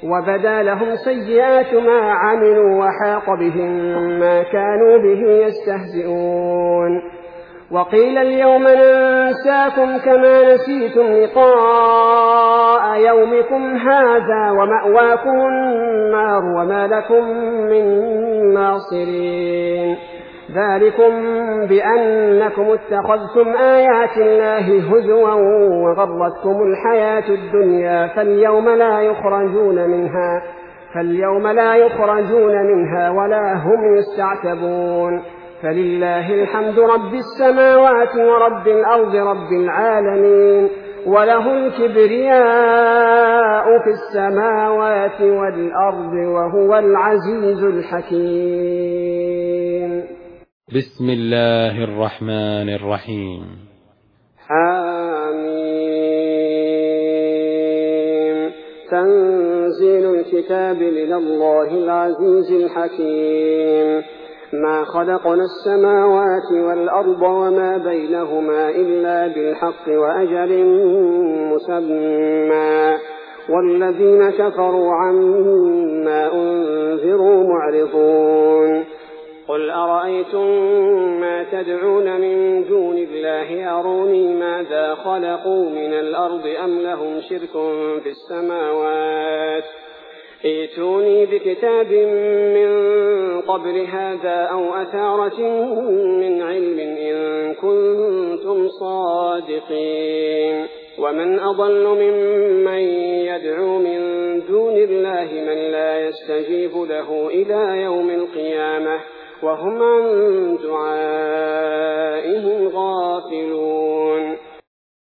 وبدا لهم سيئات ما عملوا وحاق بهم ما كانوا به يستهزئون. وقيل اليوم ننساكم كما نسيتم لقاء يومكم هذا ومأواكم النار وما لكم من ناصرين. ذلكم بأنكم اتخذتم آيات الله هزوا وغرتكم الحياة الدنيا فاليوم لا يخرجون منها ولا هم يستعتبون. فلله الحمد رب السماوات ورب الأرض رب العالمين، وله الكبرياء في السماوات والأرض وهو العزيز الحكيم. بسم الله الرحمن الرحيم. حميم. تنزيل الكتاب من الله العزيز الحكيم. ما خلقنا السماوات والأرض وما بينهما إلا بالحق وأجل مسمى، والذين كفروا عما أنذروا معرضون. قل أرأيتم ما تدعون من دون الله أروني ماذا خلقوا من الأرض أم لهم شرك في السماوات، ائتوني بكتاب من قبل هذا أو أثارة من علم إن كنتم صادقين. ومن أضل ممن يدعو من دون الله من لا يستجيب له إلى يوم القيامة وهم عن دعائهم غافلون.